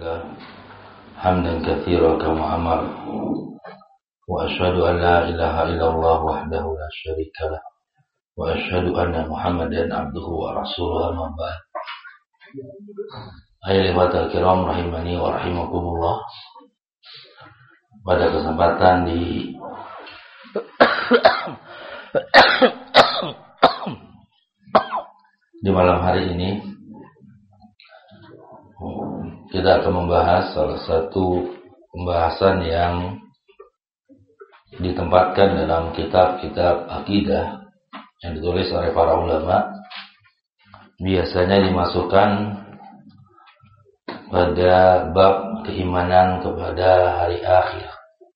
لله حمدا كثيرا كما أمر وأشهد أن لا إله إلا الله وحده لا شريك له وأشهد أن محمدا عبده ورسوله أما بعد. Ayuhal ikhwatal kiram rahimani wa rahimakumullah. Pada kesempatan di malam hari ini kita akan membahas salah satu pembahasan yang ditempatkan dalam kitab-kitab akidah yang ditulis oleh para ulama, biasanya dimasukkan pada bab keimanan kepada hari akhir.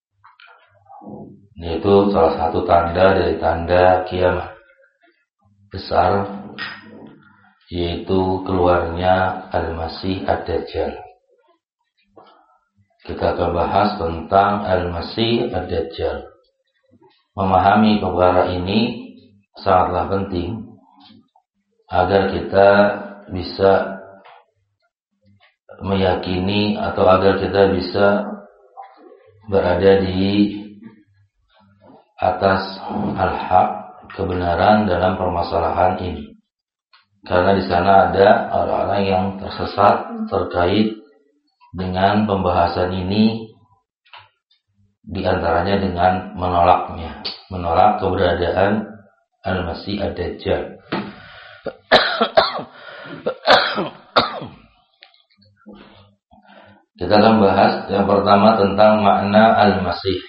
Yaitu salah satu tanda dari tanda kiamat besar, yaitu keluarnya Al-Masih Ad-Dajjal. Kita akan bahas tentang Al-Masih Ad-Dajjal. Memahami perkara ini sangatlah penting agar kita bisa meyakini atau agar kita bisa berada di atas al-haq, kebenaran dalam permasalahan ini. Karena di sana ada orang-orang yang tersesat terkait dengan pembahasan ini, di antaranya dengan menolak keberadaan Al-Masih Ad-Dajjal. Kita akan bahas yang pertama tentang makna Al-Masih.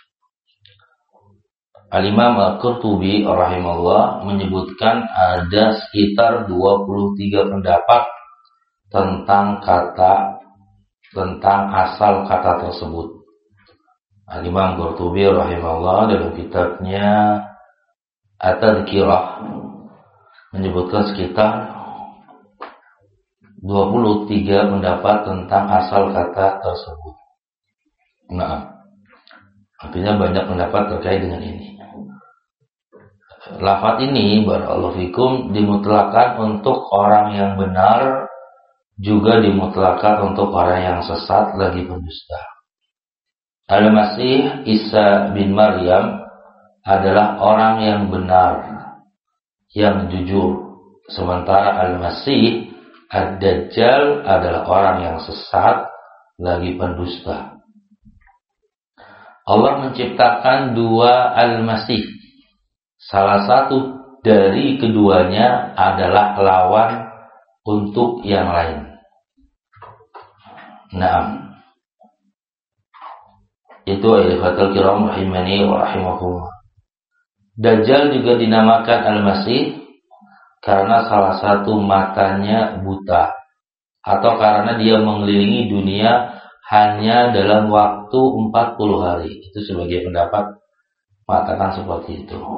Al-Imam Al-Qurtubi rahimahullah menyebutkan ada sekitar 23 pendapat tentang asal kata tersebut. Al-Imam Al-Qurtubi rahimahullah dalam kitabnya At-Tadhkirah menyebutkan sekitar 23 pendapat tentang asal kata tersebut. Nah, artinya banyak pendapat terkait dengan ini. Lafaz ini barakallahu fikum dimutlakan untuk orang yang benar, juga dimutlakan untuk orang yang sesat lagi pendusta. Al-Masih Isa bin Maryam adalah orang yang benar, yang jujur. Sementara Al-Masih Ad-Dajjal adalah orang yang sesat lagi pendusta. Allah menciptakan dua Al-Masih. Salah satu dari keduanya adalah lawan untuk yang lain. Naam. Itu ayat-ayat kiram rahimani wa rahimakumullah. Dajjal juga dinamakan Al-Masih karena salah satu matanya buta, atau karena dia mengelilingi dunia hanya dalam waktu 40 hari. Itu sebagai pendapat mengatakan seperti itu.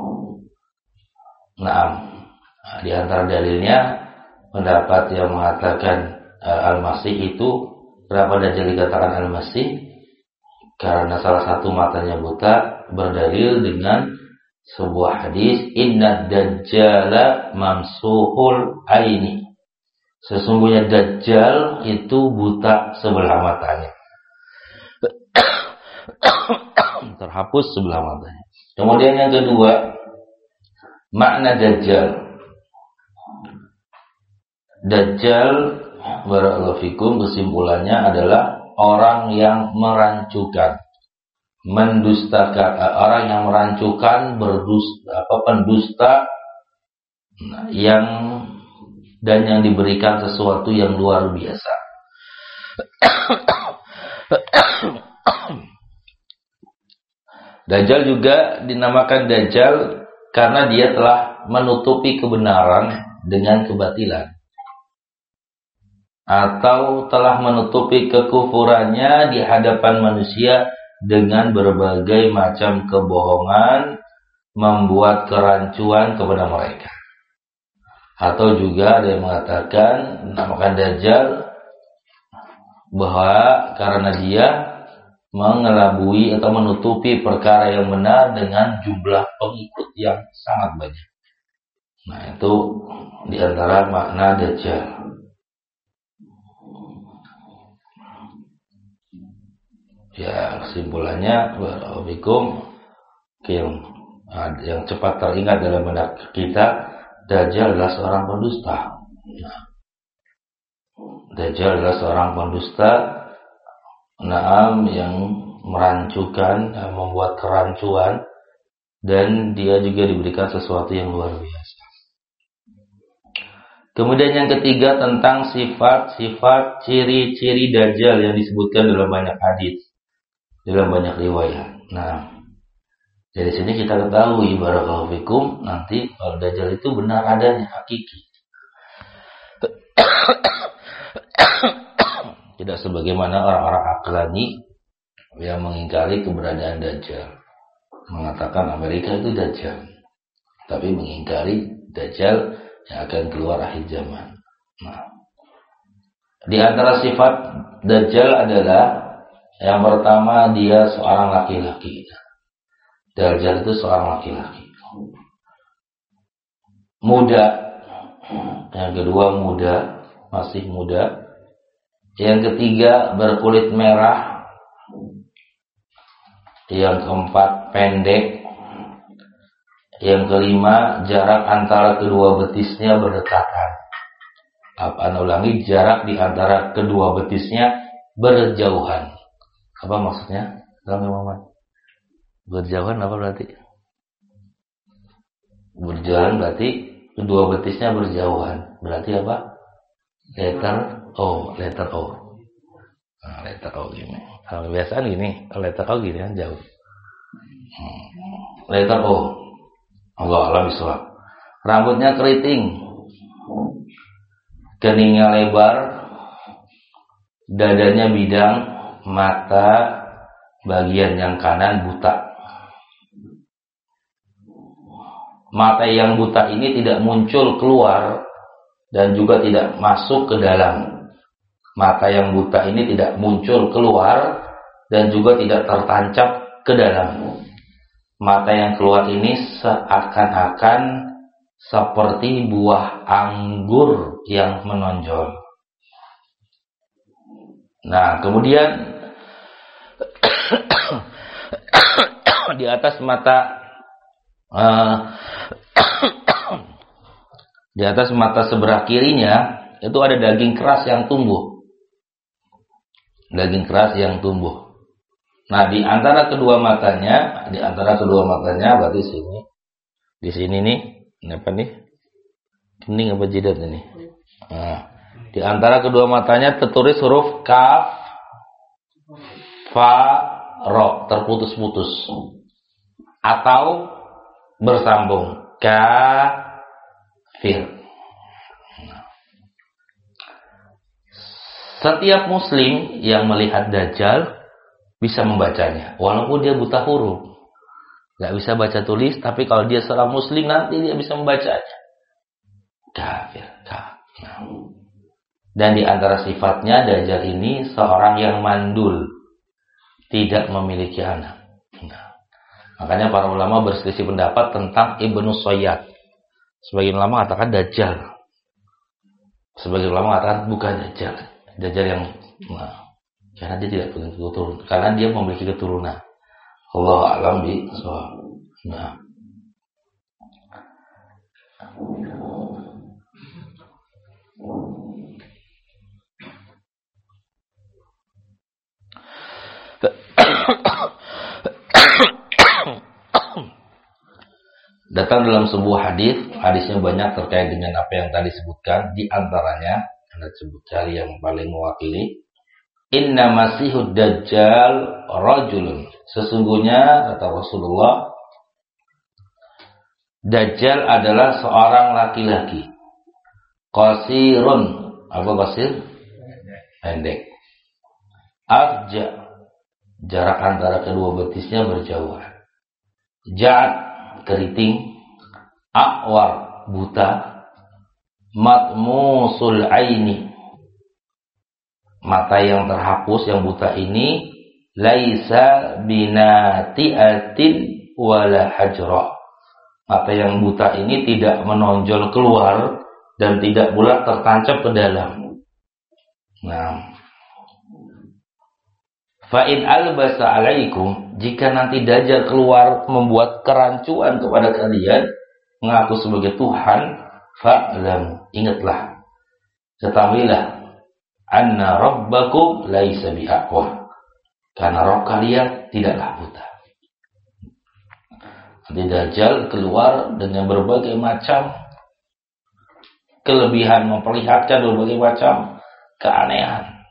Nah, di antara dalilnya pendapat yang mengatakan Al-Masih itu, kenapa Dajjal dikatakan Al-Masih? Karena salah satu matanya buta, berdalil dengan sebuah hadis, inna dajjala mamsuhul aini. Sesungguhnya Dajjal itu buta sebelah matanya. Terhapus sebelah matanya. Kemudian yang kedua, makna Dajjal. Dajjal barakallahu fikum, kesimpulannya adalah orang yang merancukan, mendustakan, orang yang merancukan, pendusta, dan yang diberikan sesuatu yang luar biasa. Dajjal juga dinamakan Dajjal karena dia telah menutupi kebenaran dengan kebatilan, atau telah menutupi kekufurannya di hadapan manusia dengan berbagai macam kebohongan, membuat kerancuan kepada mereka. Atau juga ada yang mengatakan namakan Dajjal bahwa karena dia mengelabui atau menutupi perkara yang benar dengan jumlah pengikut yang sangat banyak. Nah, itu di antara makna Dajjal. Ya, kesimpulannya wa'alaikum yang cepat teringat dalam benak kita, Dajjal adalah seorang pendusta. Dajjal adalah seorang pendusta, yang merancukan, membuat kerancuan, dan dia juga diberikan sesuatu yang luar biasa. Kemudian yang ketiga tentang sifat-sifat ciri-ciri Dajjal yang disebutkan dalam banyak hadis, dalam banyak riwayat. Nah, dari sini kita ketahui barakallahu fikum, nanti kalau Dajjal itu benar adanya, hakiki. Tidak sebagaimana orang-orang aklani yang mengingkari keberadaan Dajjal, mengatakan Amerika itu Dajjal, tapi mengingkari Dajjal yang akan keluar akhir zaman. Nah, di antara sifat Dajjal adalah yang pertama, dia seorang laki-laki. Dajjal itu seorang laki-laki, muda. Yang kedua muda, masih muda. Yang ketiga berkulit merah. Yang keempat pendek. Yang kelima jarak antara kedua betisnya berdekatan. Ulangi, jarak di antara kedua betisnya berjauhan. Apa maksudnya? Kang Muhammad, berjauhan apa berarti? Berjauhan berarti kedua betisnya berjauhan. Berarti apa? Letter O. Nah, letter O gini. Kalau biasaan gini, kalau letter O gini kan jauh. Letter O. Allah alam bisawab. Rambutnya keriting, keningnya lebar, dadanya bidang, mata bagian yang kanan buta. Mata yang buta ini tidak muncul keluar dan juga tidak masuk ke dalam. Mata yang buta ini tidak muncul keluar dan juga tidak tertancap ke dalam. Mata yang keluar ini seakan-akan seperti buah anggur yang menonjol. Nah, kemudian di atas mata sebelah kirinya itu ada daging keras yang tumbuh. Daging keras yang tumbuh. Nah, di antara kedua matanya berarti sini. Di sini nih, apa nih? Kening apa jidat ini? Nah, di antara kedua matanya tertulis huruf kaf, fa, ro, terputus-putus atau bersambung, kafir. Setiap muslim yang melihat Dajjal bisa membacanya, walaupun dia buta huruf, nggak bisa baca tulis, tapi kalau dia seorang muslim nanti dia bisa membacanya. Kafir. Dan di antara sifatnya Dajjal ini seorang yang mandul, tidak memiliki anak. Nah, makanya para ulama berselisih pendapat tentang Ibnu Sayyad. Sebagian ulama mengatakan Dajjal, sebagian ulama mengatakan bukan Dajjal. Dajjal yang karena dia tidak punya keturunan, karena dia memiliki keturunan. Allah a'lam bishawab. Nah, datang dalam sebuah hadisnya banyak terkait dengan apa yang tadi disebutkan. Di antaranya Anda sebut cari yang paling mewakili. Inna masihud dajjal rajulun. Sesungguhnya kata Rasulullah, Dajjal adalah seorang laki-laki. Qasirun. Apa qasir? Pendek. Arja. Jarak antara kedua betisnya berjauhan. Ja'ad. Keriting. A'war. Buta. Matmusul aini. Mata yang terhapus, yang buta ini, laisa binati'atin wala hajra. Mata yang buta ini tidak menonjol keluar dan tidak pula tertancap ke dalam. Nah, Fa in albasa alaikum, jika nanti Dajjal keluar membuat kerancuan kepada kalian, mengaku sebagai Tuhan, fa'lam, ingatlah, ketahuilah, anna rabbakum laisa bi'aqwa, karena Rabb kalian tidaklah buta. Nanti Dajjal keluar dengan berbagai macam kelebihan, memperlihatkan berbagai macam keanehan,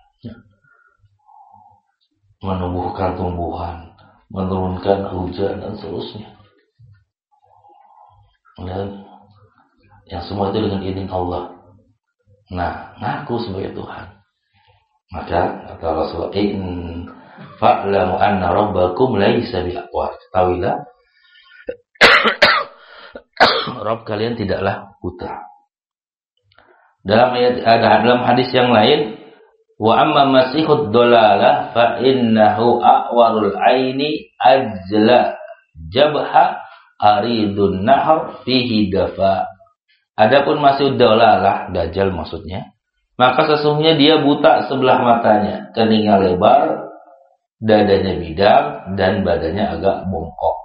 menumbuhkan tumbuhan, menurunkan hujan dan seterusnya. Dan yang semua itu dengan izin Allah. Nah, ngaku sebagai Tuhan. Maka kata Rasulullah, in fa'lamu anna rabbakum laisa bi'aqwa. Ketahuilah, Rabb kalian tidaklah buta. Dalam hadis yang lain, wa amma masihud dolalah fa innahu a'warul aini ajla jabha aridun nahar fihi dafa. Adapun masihud dolalah, Dajjal maksudnya, maka sesungguhnya dia buta sebelah matanya, keningnya lebar, dadanya bidang, dan badannya agak bongkok.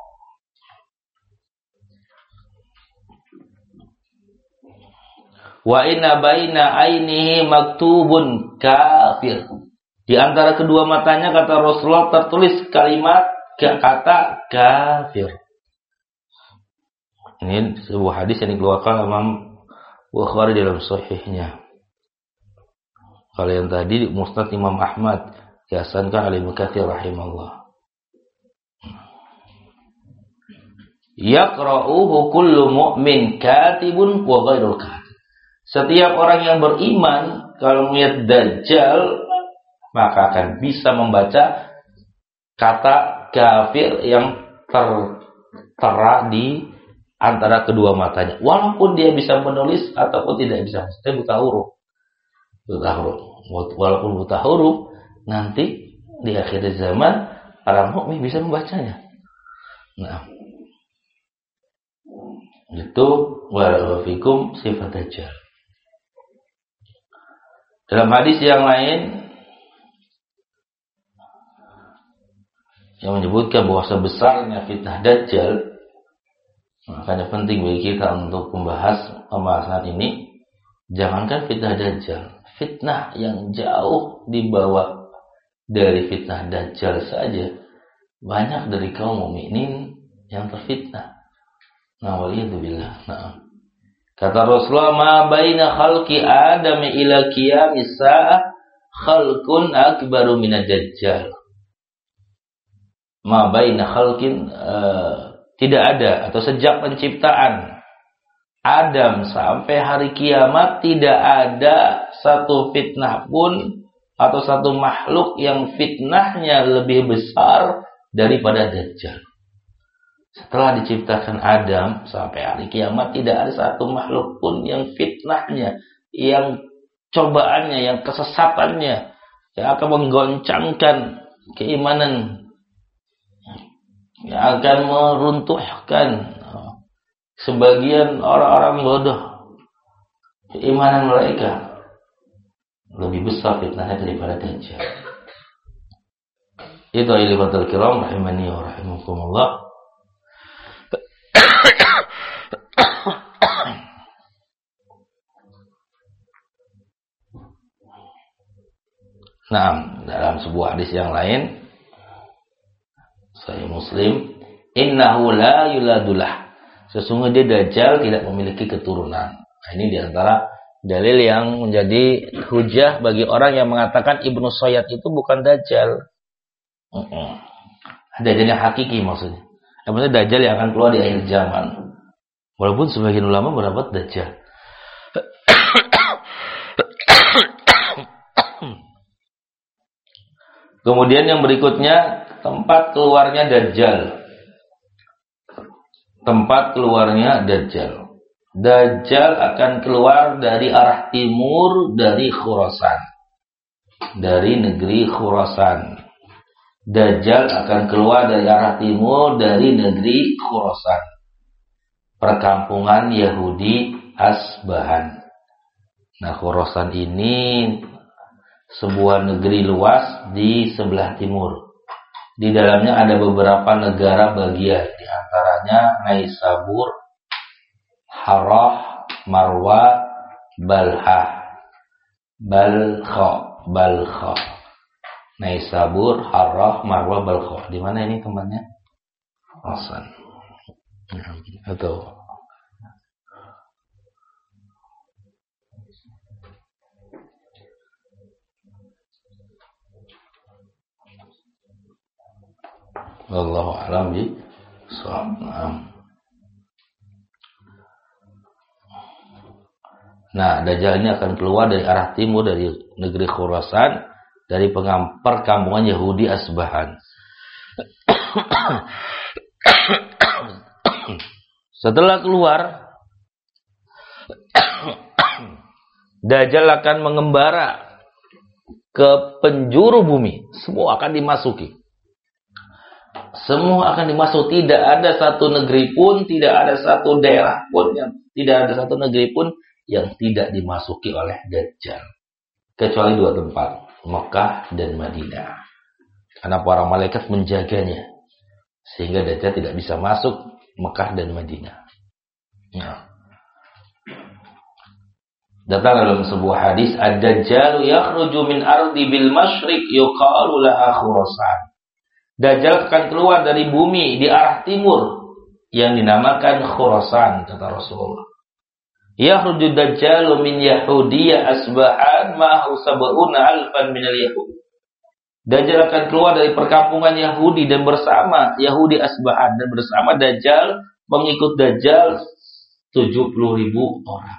Wa inna baina ainihi maktubun kafir. Di antara kedua matanya, kata Rasulullah, tertulis kalimat kata kafir. Ini sebuah hadis yang dikeluarkan Imam Bukhari dalam sahihnya. Kalau yang tadi Musnad Imam Ahmad, dihasankan oleh Ibnu Katsir rahimahullah. Yaqra'uhu kullu mu'min katibun wa ghairul katib. Setiap orang yang beriman kalau melihat Dajjal maka akan bisa membaca kata kafir yang tertera di antara kedua matanya, walaupun dia bisa menulis ataupun tidak bisa. Dia buta huruf. Walaupun buta huruf, nanti di akhir zaman para mukmin bisa membacanya. Nah, itu walafikum sifat Dajjal. Dalam hadis yang lain yang menyebutkan bahwa sebesarnya fitnah Dajjal, makanya penting bagi kita untuk membahas pembahasan ini. Jangankan fitnah Dajjal, fitnah yang jauh di bawah dari fitnah Dajjal saja, banyak dari kaum mukminin yang terfitnah. Nah, waliyadzubillah. Nah, kata Rasulullah, ma baina khalqi Adam ila qiyamis saah khalqun akbaru minad Dajjal. Ma baina khalqin, tidak ada, atau sejak penciptaan Adam sampai hari kiamat tidak ada satu fitnah pun atau satu makhluk yang fitnahnya lebih besar daripada Dajjal. Setelah diciptakan Adam sampai hari kiamat tidak ada satu makhluk pun yang fitnahnya, yang cobaannya, yang kesesatannya yang akan menggoncangkan keimanan, yang akan meruntuhkan sebagian orang-orang bodoh keimanan mereka, lebih besar fitnahnya daripada Dajjal. Itu ayat kiram rahimani wa rahimakumullah. Nah, dalam sebuah hadis yang lain, Sahih Muslim, innahu la yuladulah. Sesungguhnya Dajjal tidak memiliki keturunan. Nah, ini diantara dalil yang menjadi hujah bagi orang yang mengatakan Ibnu Sayyad itu bukan Dajjal. Dajjal yang hakiki maksudnya. Maksudnya Dajjal yang akan keluar di akhir zaman. Walaupun sebagian ulama berpendapat Dajjal. Kemudian yang berikutnya, tempat keluarnya Dajjal. Tempat keluarnya Dajjal. Dajjal akan keluar dari arah timur dari Khurasan. Dari negeri Khurasan. Dajjal akan keluar dari arah timur dari negeri Khurasan. Perkampungan Yahudi Asbahan. Nah, Khurasan ini sebuah negeri luas di sebelah timur. Di dalamnya ada beberapa negara bagian, di antaranya Naisabur, Harrah, Marwa, Balkha. Naisabur, Harrah, Marwa, Balkha. Di mana ini tempatnya? Hasan. Atau wallahu a'lam bishawab. Nah, Dajjal ini akan keluar dari arah timur dari negeri Khurasan, dari perkampungan Yahudi Asbahan. Setelah keluar, Dajjal akan mengembara ke penjuru bumi. Semua akan dimasuki. Semua akan dimasuki. Tidak ada satu negeri pun, tidak ada satu daerah pun, tidak ada satu negeri pun yang tidak dimasuki oleh Dajjal. Kecuali dua tempat, Mekah dan Madinah. Karena para malaikat menjaganya, sehingga Dajjal tidak bisa masuk Mekah dan Madinah. Ya. Datang dalam sebuah hadis, Ad-Dajjalu yakhruju min ardi bil masyriq yuqalu laha Khurasan. Dajjal akan keluar dari bumi di arah timur yang dinamakan Khurasan, kata Rasulullah. Yakhruju Dajjalu min Yahudiyya Asbahan ma'ahu sab'una alfan minal Yahud. Dajjal akan keluar dari perkampungan Yahudi dan bersama Yahudi Asbahan, dan bersama Dajjal, pengikut Dajjal 70.000 orang.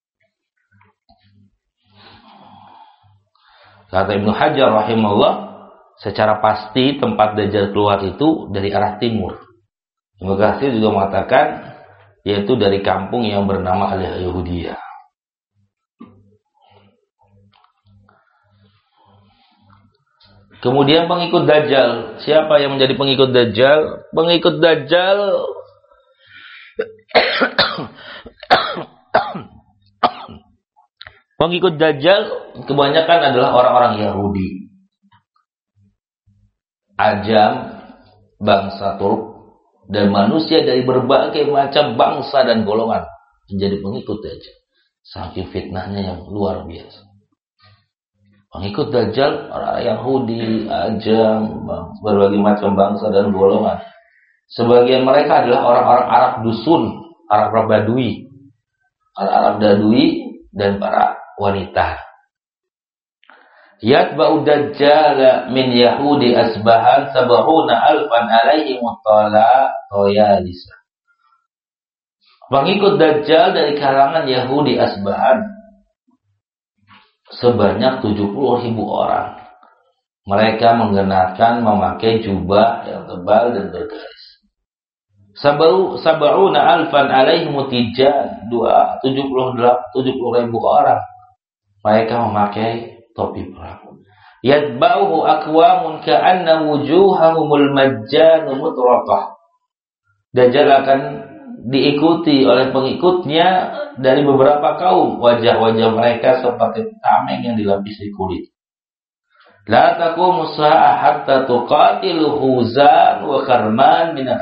Kata Ibnu Hajar rahimahullah, secara pasti tempat Dajjal keluar itu dari arah timur. Ibnu Katsir juga mengatakan yaitu dari kampung yang bernama Al-Yahudiyah. Kemudian pengikut Dajjal. Siapa yang menjadi pengikut Dajjal? Pengikut Dajjal pengikut Dajjal kebanyakan adalah orang-orang Yahudi, Ajam, bangsa Turk, dan manusia dari berbagai macam bangsa dan golongan menjadi pengikut Dajjal. Saking fitnahnya yang luar biasa. Pengikut Dajjal orang Yahudi, Ajam, berbagai macam bangsa dan golongan. Sebagian mereka adalah orang-orang Arab dusun, Arab Badui, Arab Badui, dan para wanita. Yatba'u Dajjal min Yahudi Asbahan sab'una alfan alaihi mutala toyalisa. Pengikut Dajjal dari kalangan Yahudi Asbahan sebanyak 70.000 orang. Mereka memakai jubah yang tebal dan bergaris. Sab'una alfan alaihi mutijan, 70.000 orang. Mereka memakai topi perang. Yatba'uhu aqwamun ka'anna wujuhahumul majjanu mutraqah. Dajjal akan diikuti oleh pengikutnya dari beberapa kaum. Wajah-wajah mereka seperti tameng yang dilapisi kulit. La taqumu sa'ah hatta tuqatilu Huzan wa Karman minal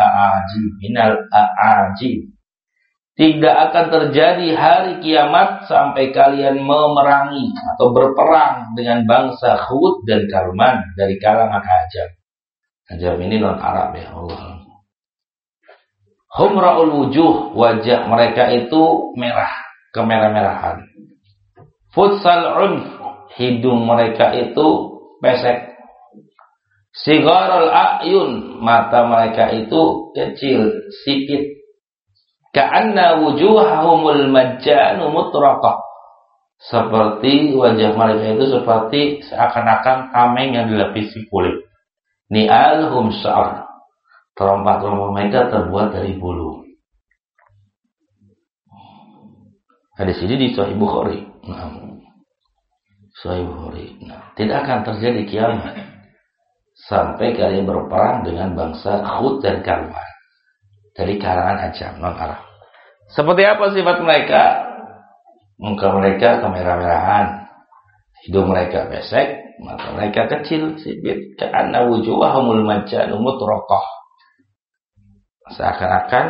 a'ajib. Tidak akan terjadi hari kiamat sampai kalian memerangi atau berperang dengan bangsa Hud dan Karman dari kalangan Ajam. Ajam ini non Arab ya Allah. Humra'ul wujuh, wajah mereka itu merah, kemerah-merahan. Futsal unf, hidung mereka itu pesek. Sigarul a'yun, mata mereka itu kecil, sipit. Ka'anna wujuhahumul majjanu mutraqah. Seperti wajah mereka itu seperti seakan-akan tameng yang dilapisi kulit. Ni'alhum sya'ar. Terompak-terompak mereka terbuat dari bulu. Hadis ini di Sahih Bukhari. Sahih Bukhari. Tidak akan terjadi kiamat sampai kalian berperang dengan bangsa Hud dan Karman dari kalangan Ajam non Arab. Seperti apa sifat mereka? Muka mereka kemerah-merahan, hidung mereka pesek, Mata mereka kecil, sipit, ka'anna wujuhahumul majjanu mutraqah. Seakan-akan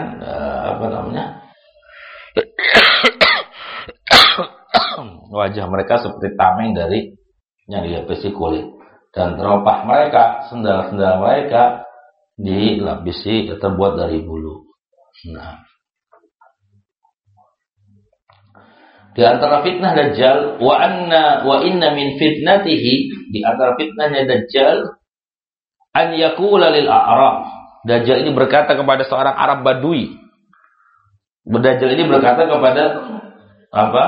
wajah mereka seperti tameng dari yang dilapisi kulit, dan teropah mereka, sendal-sendal mereka dilapisi terbuat dari bulu. Nah, di antara fitnah Dajjal wa inna min fitnatihi, di antara fitnahnya Dajjal, an yaqula lil a'rab. Dajjal ini berkata kepada seorang Arab Badui. Dajjal ini berkata kepada apa?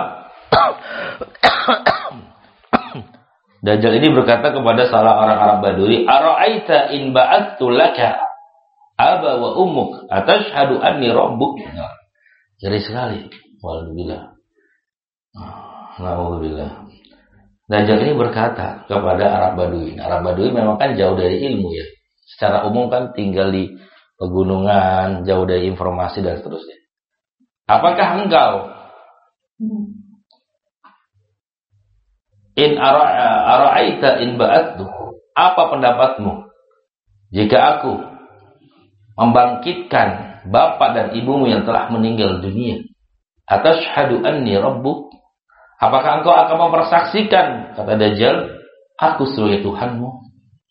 Dajjal ini berkata kepada salah orang Arab Badui, "Ara'aita in ba'attu laka aba wa ummuk atashhadu anni rabbuk?" Ngeri sekali. Walhamdulillah. Alhamdulillah. Dajjal ini berkata kepada Arab Badui. Arab Badui memang kan jauh dari ilmu ya. Secara umum kan tinggal di pegunungan, jauh dari informasi dan seterusnya. Apakah engkau in ara'aita in ba'attu, apa pendapatmu jika aku membangkitkan bapak dan ibumu yang telah meninggal dunia? Atashhadu anni rabbuk, apakah engkau akan mempersaksikan, kata Dajjal, aku sebagai Tuhanmu?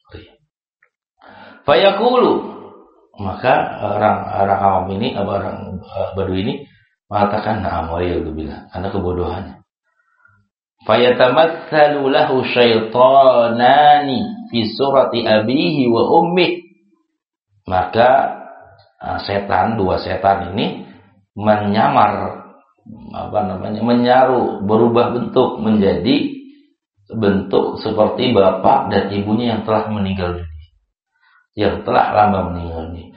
Fayaqulu, maka orang awam ini, orang Badui ini mengatakan, na'am waliyadzubillah, karena kebodohannya. Fayatamatsalu lahu syaitanani fi surati abihi wa ummi, maka setan, dua setan ini menyamar, menyaru, berubah bentuk menjadi bentuk seperti bapak dan ibunya yang telah meninggal dunia, yang telah lama meninggal dunia.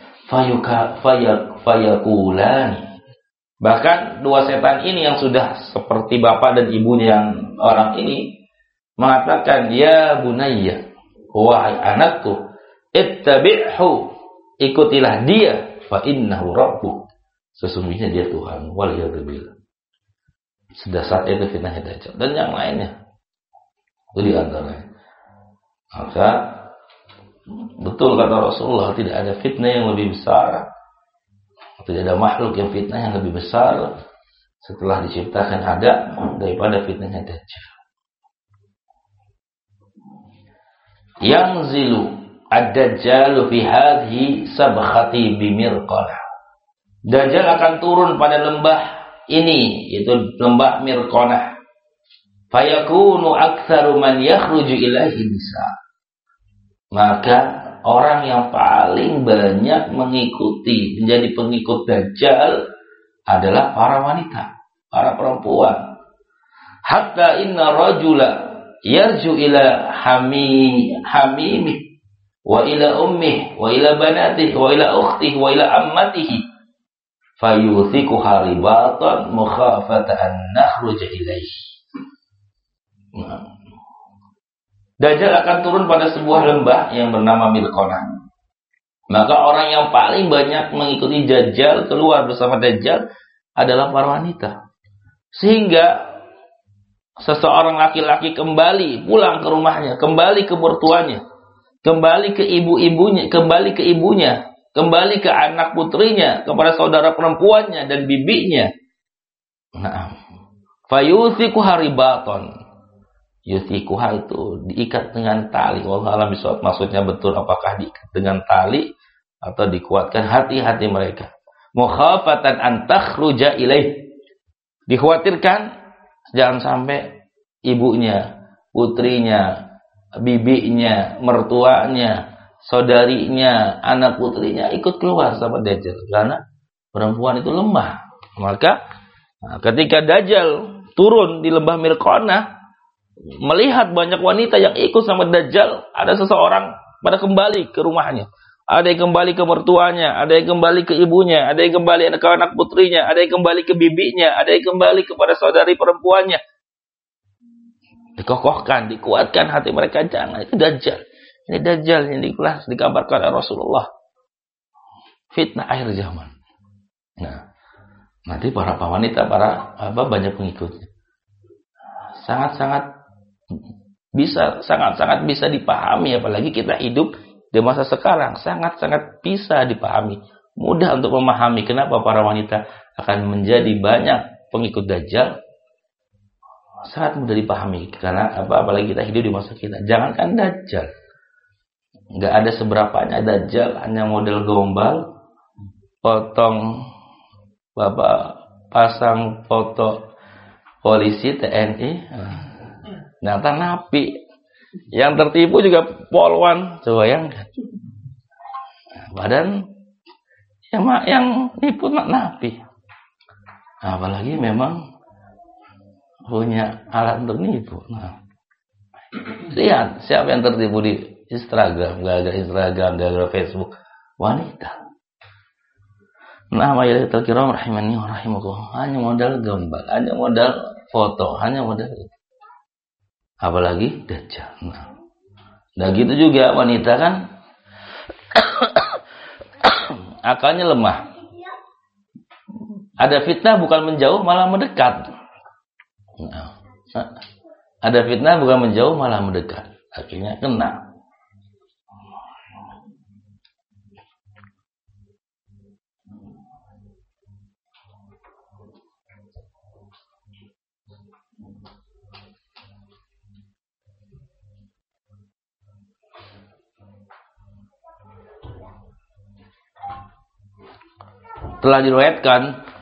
Fayakulani, bahkan dua setan ini yang sudah seperti bapak dan ibunya yang orang ini mengatakan, ya bunayya, wahai anakku, ittabi'hu, ikutilah dia, fa innahu rabbuk, sesungguhnya dia Tuhan. Waliyadzubillah. Sedasar itu fitnahnya Dajjal dan yang lainnya. Itu di antaranya. Maka betul kata Rasulullah, tidak ada fitnah yang lebih besar, tidak ada makhluk yang fitnah yang lebih besar setelah diciptakan ada daripada fitnahnya Dajjal. Yanzilu ad-Dajjalu fi hadhihi sabkhati bimirqanah. Dajjal akan turun pada lembah ini, yaitu lembah Mirqanah. Fayakunu aktsaru man yakhruju ilaihi nisa. Maka orang yang paling banyak mengikuti, menjadi pengikut Dajjal adalah para wanita, para perempuan. Hatta inna rajula yarju ila hamimi wa ila ummi wa ila banatihi wa ila ukhtihi wa ila ammatihi fayuthiku haribatan mukhafata an nakhruja ilaihi. Dajjal akan turun pada sebuah lembah yang bernama Mirqanah. Maka orang yang paling banyak mengikuti Dajjal, keluar bersama Dajjal, adalah para wanita. Sehingga seseorang laki-laki kembali pulang ke rumahnya, kembali ke mertuanya, kembali ke ibunya, kembali ke anak putrinya, kepada saudara perempuannya dan bibinya. Nah, fayuthiku haribaton. Yuthikuha itu diikat dengan tali. Wallahu a'lam bishawab, maksudnya betul apakah diikat dengan tali atau dikuatkan hati-hati mereka. Mukhafatan an takhruja ilaih. Dikhawatirkan jangan sampai ibunya, putrinya, bibinya, mertuanya, saudarinya, anak putrinya ikut keluar sama Dajjal, karena perempuan itu lemah. Maka ketika Dajjal turun di lembah Mirqanah, melihat banyak wanita yang ikut sama Dajjal, ada seseorang pada kembali ke rumahnya, ada yang kembali ke mertuanya, ada yang kembali ke ibunya, ada yang kembali ke anak putrinya, ada yang kembali ke bibinya, ada yang kembali kepada saudari perempuannya. Dikokohkan, dikuatkan hati mereka, jangan, itu Dajjal. Ini Dajjal yang dikabarkan oleh Rasulullah. Fitnah akhir zaman. Nah, nanti para wanita, banyak pengikutnya. Sangat-sangat Bisa, sangat-sangat bisa dipahami, apalagi kita hidup di masa sekarang, sangat-sangat bisa dipahami. Mudah untuk memahami kenapa para wanita akan menjadi banyak pengikut Dajjal. Sangat mudah dipahami, karena apalagi kita hidup di masa kita. Jangankan Dajjal, nggak ada seberapanya Dajjal, hanya model gombal, potong pasang foto polisi TNI. Ternyata napi. Yang tertipu juga polwan. Coba bayangkan. Badan yang nipu napi. Apalagi memang punya alat untuk nipu. Nah, lihat siapa yang tertipu di Instagram, gara-gara Facebook. Wanita. Nah, mayoritas kiram rahimani wa rahimakumullah. Hanya modal gambar, hanya modal foto, hanya modal itu. Apalagi Dajjal. Nah gitu juga wanita kan akalnya lemah. Ada fitnah bukan menjauh malah mendekat. Ada fitnah bukan menjauh malah mendekat. Akhirnya kena. Telah diriwayatkan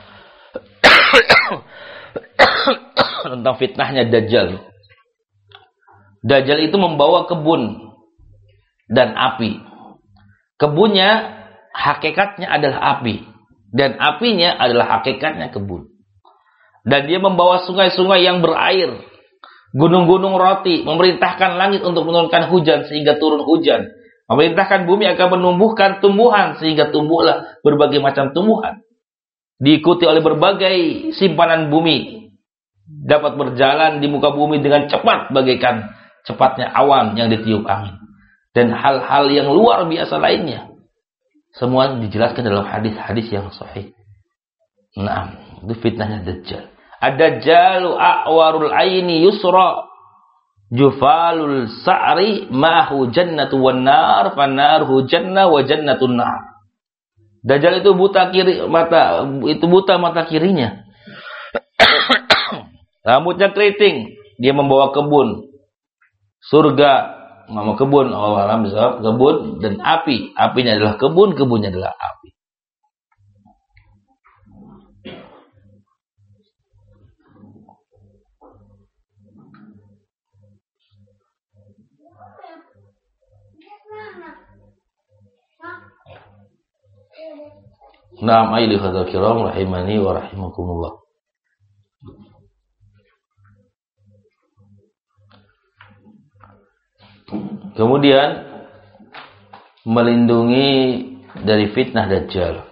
tentang fitnahnya Dajjal. Dajjal itu membawa kebun dan api. Kebunnya hakikatnya adalah api, dan apinya adalah hakikatnya kebun. Dan dia membawa sungai-sungai yang berair, gunung-gunung roti, memerintahkan langit untuk menurunkan hujan sehingga turun hujan. Memerintahkan bumi akan menumbuhkan tumbuhan sehingga tumbuhlah berbagai macam tumbuhan. Diikuti oleh berbagai simpanan bumi. Dapat berjalan di muka bumi dengan cepat bagaikan cepatnya awan yang ditiup angin. Dan hal-hal yang luar biasa lainnya. Semua dijelaskan dalam hadis-hadis yang sahih. Nah, itu fitnahnya Dajjal. Ad-Dajjalu a'warul aini yusra. Jufalul sa'ri ma'ahu jannatu wan nar fanarhu jannah wa jannatun nar. Dajjal itu buta mata kirinya. Rambutnya keriting, dia membawa kebun. Surga, nama kebun, Allah bisa kebun dan api. Apinya adalah kebun, kebunnya adalah api. Naam ayyuhal kiram rahimani wa rahimakumullah. Kemudian melindungi dari fitnah Dajjal.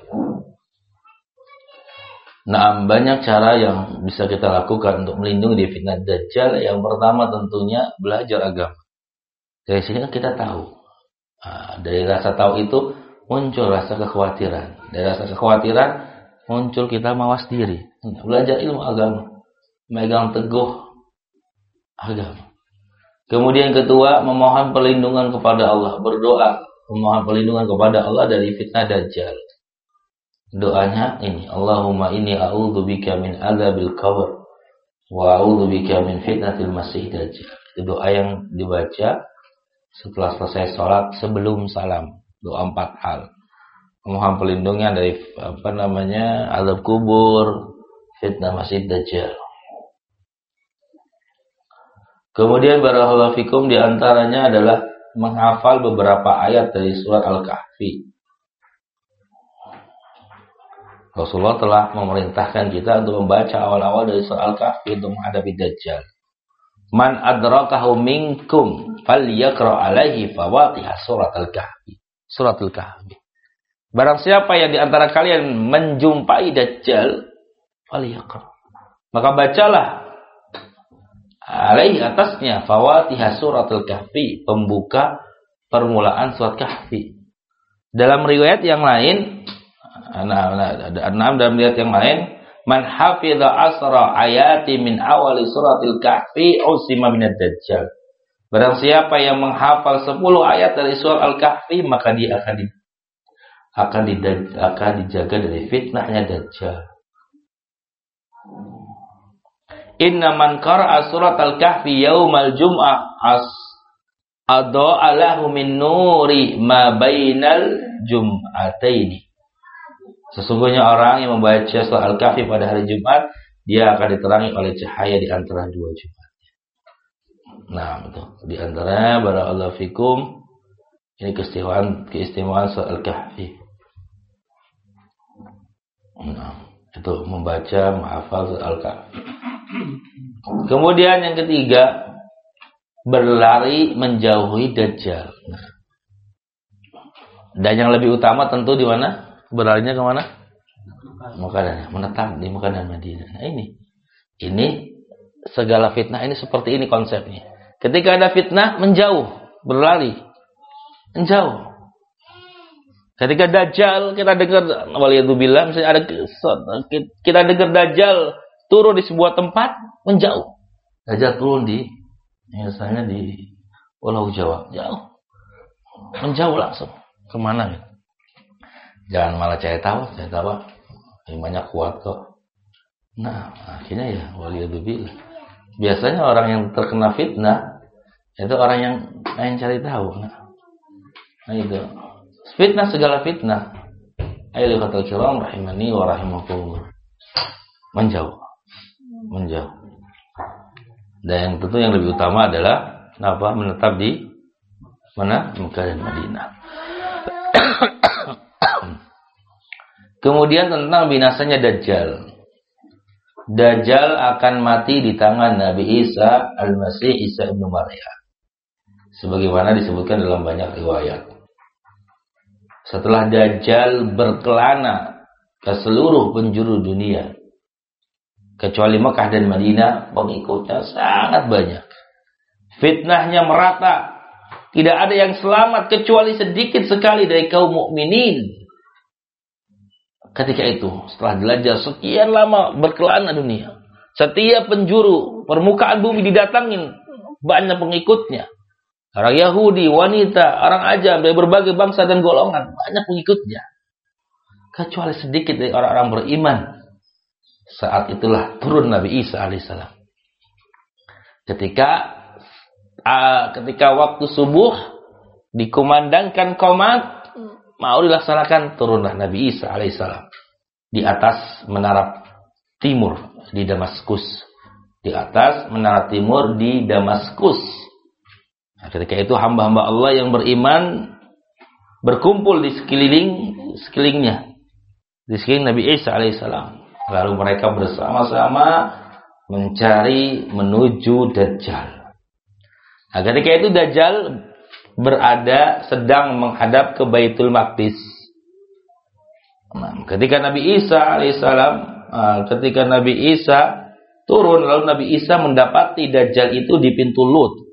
Nah, banyak cara yang bisa kita lakukan untuk melindungi dari fitnah Dajjal. Yang pertama tentunya belajar agama. Dari sini kan kita tahu. Dari rasa tahu itu muncul rasa kekhawatiran. Dari rasa kekhawatiran muncul kita mawas diri. Belajar ilmu agama. Megang teguh agama. Kemudian kedua, memohon perlindungan kepada Allah. Berdoa. Memohon perlindungan kepada Allah dari fitnah Dajjal. Doanya ini. Allahumma inni a'udzubika min adzabil qabr. Wa a'udzubika min fitnatil masih Dajjal. Itu doa yang dibaca setelah selesai sholat sebelum salam. Doa 4 hal. Memohon perlindungan dari azab kubur, fitnah masih Dajjal. Kemudian barakallahu fikum di antaranya adalah menghafal beberapa ayat dari surat Al-Kahfi. Rasulullah telah memerintahkan kita untuk membaca awal-awal dari surat Al-Kahfi untuk menghadapi Dajjal. Man adrakahu minkum falyaqra alaihi fawatihah surat Al-Kahfi. Surat Al-Kahfi. Barang siapa yang di antara kalian menjumpai Dajjal, falyaqra. Maka bacalah alaihi atasnya fawatihah surat Al-Kahfi, pembuka permulaan surat Kahfi. Dalam riwayat yang lain, dalam riwayat yang lain, man hafidha asra ayati min awali suratil Kahfi usima minad Dajjal. Barang siapa yang menghafal 10 ayat dari surah Al-Kahfi, maka dia akan dijaga dari fitnahnya Dajjal. Inna man qara'a surat Al-Kahfi yaumal jum'ah adha'a lahu min nuri ma bainal jum'ataini. Sesungguhnya orang yang membaca surah Al-Kahfi pada hari Jumat, dia akan diterangi oleh cahaya di antara dua Jumat. Nah, betul. Di antara barakallahu fikum, ini keistimewaan surah Al-Kahfi. Nah, itu membaca, menghafal surah Al-Kahfi. Kemudian yang ketiga, berlari menjauhi Dajjal. Nah, dan yang lebih utama tentu di mana? Berlarinya ke mana? Mekah, menetap di Mekah dan Madinah. Nah, ini segala fitnah ini seperti ini konsepnya. Ketika ada fitnah, menjauh, berlari, menjauh. Ketika Dajjal, kita dengar waliyadzubillah, misalnya ada kita dengar Dajjal turun di sebuah tempat, menjauh. Dajjal turun misalnya di Pulau Jawa, jauh, menjauh langsung. Kemana gitu? Jangan malah saya tahu, imannya kuat kok. Nah, akhirnya ya waliyadzubillah. Biasanya orang yang terkena fitnah itu orang yang cari tahu. Nah itu fitnah, segala fitnah. Ayo kata kiram rahimani wa rahimakumullah. Menjauh. Dan yang tentu yang lebih utama adalah menetap di mana? Mekah dan Madinah. Kemudian tentang binasanya Dajjal. Dajjal akan mati di tangan Nabi Isa Al-Masih, Isa ibn Maryam. Sebagaimana disebutkan dalam banyak riwayat. Setelah Dajjal berkelana ke seluruh penjuru dunia, kecuali Mekah dan Madinah, pengikutnya sangat banyak. Fitnahnya merata. Tidak ada yang selamat kecuali sedikit sekali dari kaum mukminin. Ketika itu, setelah jelajah sekian lama berkelana dunia, setiap penjuru permukaan bumi didatangin banyak pengikutnya. Orang Yahudi, wanita, orang ajam dari berbagai bangsa dan golongan, banyak pengikutnya. Kecuali sedikit dari orang-orang beriman. Saat itulah turun Nabi Isa alaihissalam. Ketika waktu subuh dikumandangkan qomat, mau dilaksanakan, turunlah Nabi Isa alaihissalam di atas menara timur di Damaskus. Di atas menara timur di Damaskus. Nah, ketika itu hamba-hamba Allah yang beriman berkumpul di sekelilingnya, di sekeliling Nabi Isa alaihissalam. Lalu mereka bersama-sama menuju Dajjal. Nah, ketika itu Dajjal sedang menghadap ke Baitul Maqdis. Nah, ketika Nabi Isa turun, lalu Nabi Isa mendapati Dajjal itu di pintu Lut.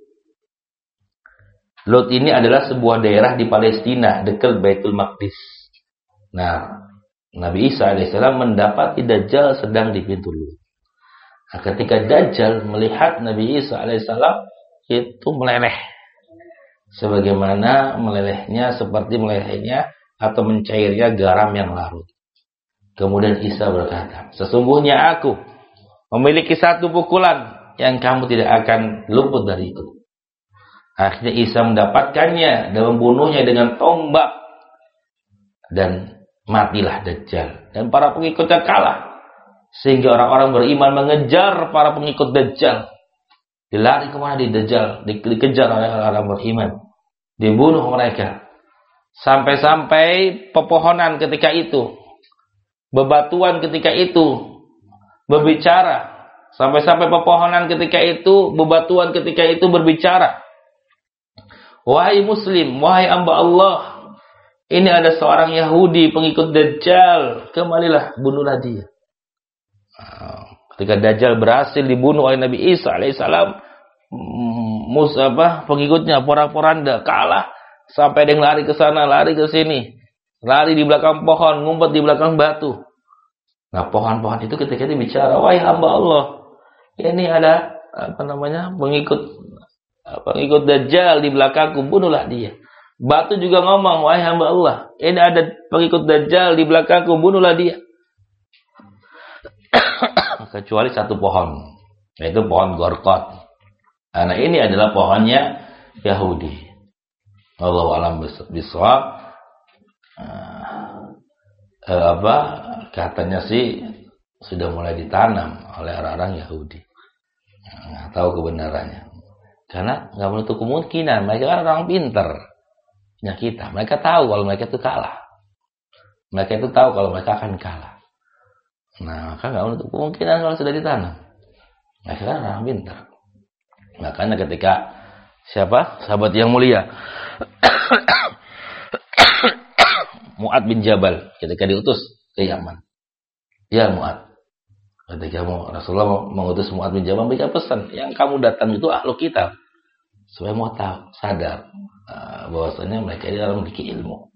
Lut ini adalah sebuah daerah di Palestina dekat Baitul Maqdis. Nah, Nabi Isa alaihissalam mendapati Dajjal sedang di pintu Lut. Nah, ketika Dajjal melihat Nabi Isa alaihissalam, itu meleleh. Sebagaimana seperti melelehnya atau mencairnya garam yang larut. Kemudian Isa berkata, sesungguhnya aku memiliki satu pukulan yang kamu tidak akan luput dari itu. Akhirnya Isa mendapatkannya dan membunuhnya dengan tombak. Dan matilah Dajjal. Dan para pengikutnya kalah. Sehingga orang-orang beriman mengejar para pengikut Dajjal. Dilari kemana di Dajjal, dikejar oleh orang beriman, dibunuh mereka. Sampai-sampai pepohonan ketika itu, bebatuan ketika itu berbicara. Sampai-sampai pepohonan ketika itu, bebatuan ketika itu berbicara. Wahai Muslim, wahai hamba Allah, ini ada seorang Yahudi pengikut Dajjal, kembalilah, bunuhlah dia. Ketika Dajjal berhasil dibunuh oleh Nabi Isa alaihissalam, pengikutnya porak-poranda kalah, sampai ada yang lari ke sana, lari ke sini, lari di belakang pohon, ngumpet di belakang batu. Nah, pohon-pohon itu ketika dia bicara, wahai hamba Allah, ini ada pengikut pengikut Dajjal di belakangku, bunuhlah dia. Batu juga ngomong, wahai hamba Allah, ini ada pengikut Dajjal di belakangku, bunuhlah dia. Kecuali satu pohon, yaitu pohon Gorkot. Karena ini adalah pohonnya Yahudi. Wallahu a'lam bishawab. Katanya sih sudah mulai ditanam oleh orang-orang Yahudi. Nggak tahu kebenarannya. Karena nggak menutup kemungkinan, mereka kan orang pinter. Ya kita, mereka tahu kalau mereka itu kalah. Mereka itu tahu kalau mereka akan kalah. Nah, maka nggak menutup kemungkinan kalau sudah ditanam. Mereka kan orang pinter. Makanya ketika sahabat yang mulia Mu'ad bin Jabal ketika diutus ke Yaman. Ya Mu'ad, ketika Rasulullah mengutus Mu'ad bin Jabal, berikan pesan, yang kamu datang itu ahlu kitab, supaya mau tahu, sadar bahwasanya mereka ini dalam memiliki ilmu.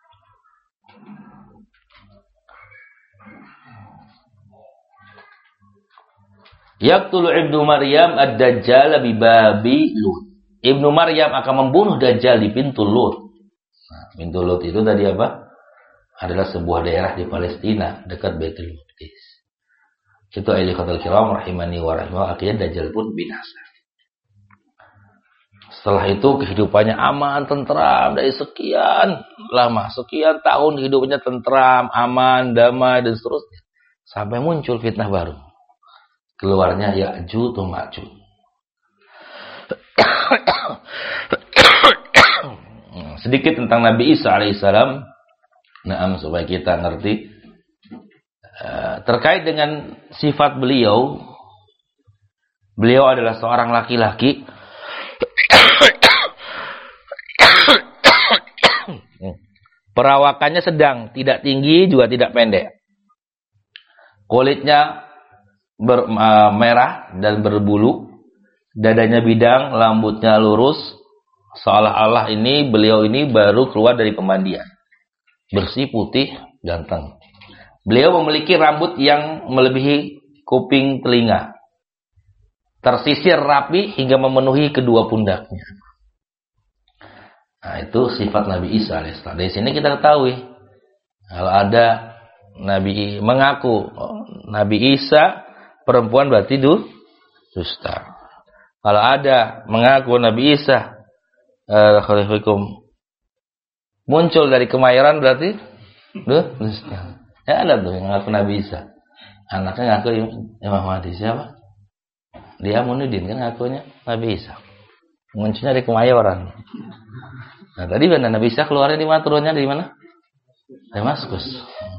Yaqtulu Ibnu Maryam ad-Dajjal bi babi Lut. Ibnu Maryam akan membunuh Dajjal di pintu Lut. Nah, pintu Lut itu tadi apa? Adalah sebuah daerah di Palestina dekat Baitul Maqdis. Itu ahli khatul kiram rahimani wa rahimahu, akhirnya Dajjal pun binasa. Setelah itu kehidupannya aman, tentram dari sekian lama, sekian tahun hidupnya tentram, aman, damai dan seterusnya. Sampai muncul fitnah baru. Keluarnya Ya'juj dan Ma'juj. Sedikit tentang Nabi Isa alaihissalam. Nah, supaya kita ngerti terkait dengan sifat beliau. Beliau adalah seorang laki-laki perawakannya sedang, tidak tinggi juga tidak pendek. Kulitnya merah dan berbulu, dadanya bidang, rambutnya lurus, seolah-olah beliau ini baru keluar dari pemandian. Bersih, putih, ganteng. Beliau memiliki rambut yang melebihi kuping telinga, tersisir rapi hingga memenuhi kedua pundaknya. Nah, itu sifat Nabi Isa alaihissalam. Dari sini kita ketahui kalau ada Nabi mengaku Nabi Isa perempuan, berarti dusta. Kalau ada mengaku Nabi Isa muncul dari kemahiran, berarti dusta. Ya ada tuh yang mengaku Nabi Isa. Anaknya ngaku Imam Mahdi, siapa? Dia Munudin kan ngakunya Nabi Isa. Munculnya dari kemahiran. Nah, tadi benar Nabi Isa keluarnya di mana, turunnya di mana? Damaskus.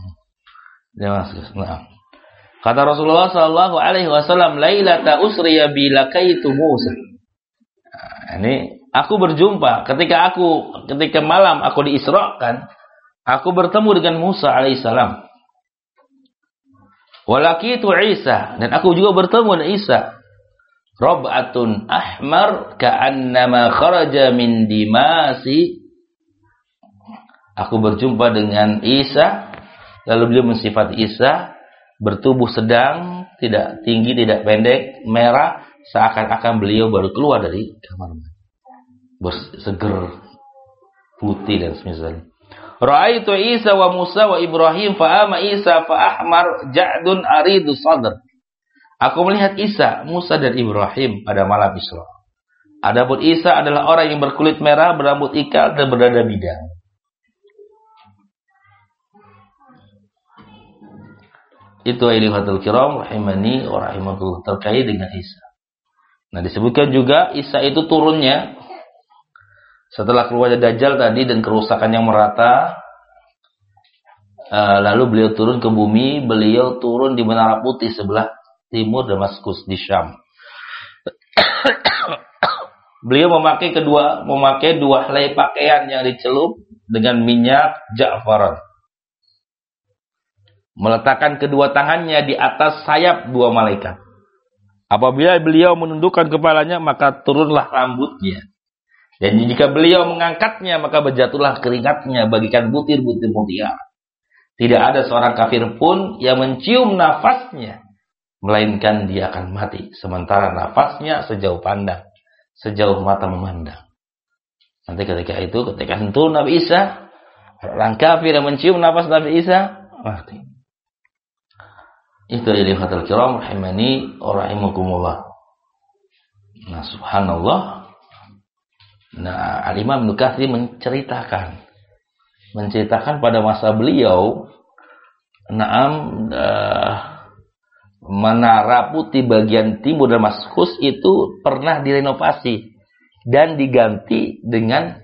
Nah. Kata Rasulullah sallallahu alaihi wasallam, "Lailata usriya bi lakaitu Musa." Nah, ini aku berjumpa ketika malam aku diisrakan, aku bertemu dengan Musa alaihissalam. Walakitu Isa, dan aku juga bertemu dengan Isa. Rab'atun ahmar ka'annama kharaja min dimasi. Aku berjumpa dengan Isa, lalu beliau mensifati Isa bertubuh sedang, tidak tinggi, tidak pendek, merah, seakan-akan beliau baru keluar dari kamar mandi. Seger, putih dan semisalnya. Ra'aitu Isa wa Musa wa Ibrahim fa'ama Isa fa'ahmar ja'dun aridu sadr. Aku melihat Isa, Musa dan Ibrahim pada malam Isra. Adapun Isa adalah orang yang berkulit merah, berambut ikal dan berdada bidang. Itu aylihatul kiram rahimani wa rahimakumullah terkait dengan Isa. Nah, disebutkan juga Isa itu turunnya setelah keluarnya Dajjal tadi dan kerusakan yang merata. Lalu beliau turun ke bumi, beliau turun di Menara Putih sebelah timur Damaskus di Syam. Beliau memakai dua helai pakaian yang dicelup dengan minyak za'faran. Meletakkan kedua tangannya di atas sayap dua malaikat. Apabila beliau menundukkan kepalanya, maka turunlah rambutnya. Dan jika beliau mengangkatnya, maka berjatuhlah keringatnya bagikan butir-butir mutiara. Tidak ada seorang kafir pun yang mencium nafasnya, melainkan dia akan mati. Sementara nafasnya sejauh pandang. sejauh mata memandang. Nanti ketika sentuh Nabi Isa, orang kafir yang mencium nafas Nabi Isa mati. Itu ilhatul kiram rahimani wa rahimakumullah. Nah, subhanallah. Nah, Al-Imam Ibnu Katsir menceritakan pada masa beliau, Menara Putih bagian timur Damaskus itu pernah direnovasi dan diganti dengan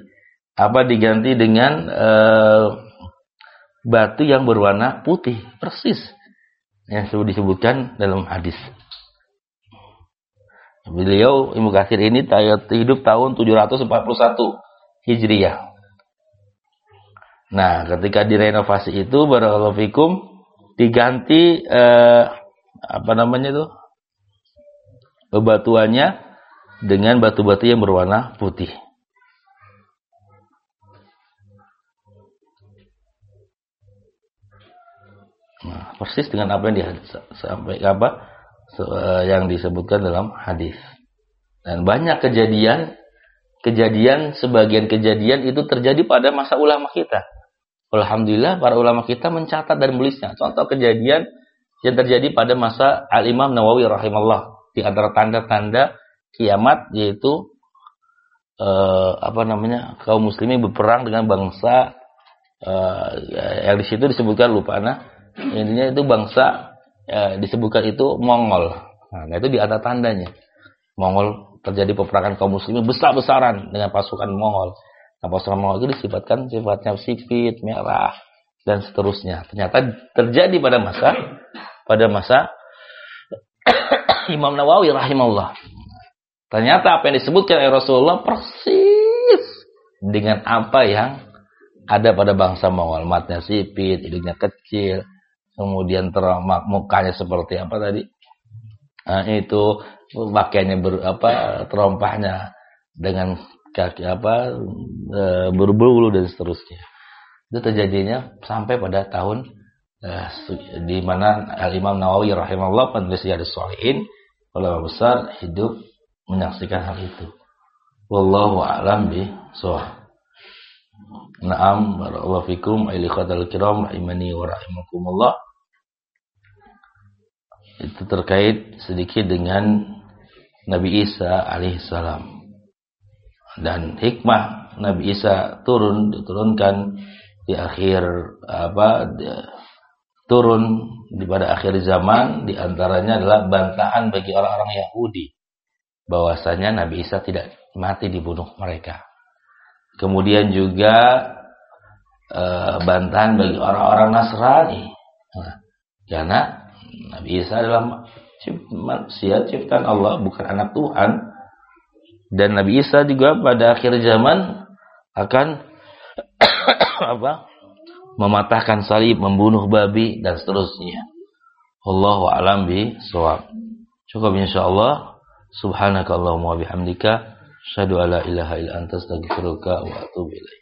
batu yang berwarna putih persis yang disebutkan dalam hadis. Beliau Ibnu Katsir ini hidup tahun 741 Hijriah. Nah, ketika direnovasi itu barakallahu fikum diganti bebatuannya dengan batu-batu yang berwarna putih. Nah, persis dengan apa yang disebutkan dalam hadis. Dan banyak sebagian kejadian itu terjadi pada masa ulama kita. Alhamdulillah para ulama kita mencatat dan menulisnya. Contoh kejadian yang terjadi pada masa Al-Imam Nawawi rahimahullah, di antara tanda-tanda kiamat yaitu kaum muslimin berperang dengan bangsa yang di situ disebutkan intinya itu bangsa disebutkan itu Mongol. Nah, itu di antara tandanya. Mongol terjadi peperangan kaum muslimin besar-besaran dengan pasukan Mongol. Nah, pasukan Mongol itu sifatnya sipit, merah dan seterusnya. Ternyata terjadi pada masa Imam Nawawi rahimahullah. Ternyata apa yang disebutkan oleh Rasulullah persis dengan apa yang ada pada bangsa Mongol. Matanya sipit, hidungnya kecil, kemudian mukanya seperti apa tadi? Nah, itu pakaiannya terompahnya dengan kaki berbulu dan seterusnya. Itu terjadinya sampai pada tahun di mana Al-Imam Nawawi rahimahullah penulis Riyadhus Shalihin, ulama besar hidup menyaksikan hal itu. Wallahu a'lam bishawab. Na'am, barakallahu fikum ayyuhal kiram rahimani wa rahimakumullah. Itu terkait sedikit dengan Nabi Isa alaihissalam. Dan hikmah Nabi Isa diturunkan di akhir turun pada akhir zaman, di antaranya adalah bantahan bagi orang-orang Yahudi bahwasanya Nabi Isa tidak mati dibunuh mereka. Kemudian juga bantahan bagi orang-orang Nasrani. Karena Nabi Isa adalah manusia ciptaan Allah, bukan anak Tuhan. Dan Nabi Isa juga pada akhir zaman akan mematahkan salib, membunuh babi dan seterusnya. Wallahu a'lam bishawab. Cukup insyaallah. Subhanakallahumma wa bihamdika asyhadu alla ilaha illa anta astaghfiruka wa atubu ilaik.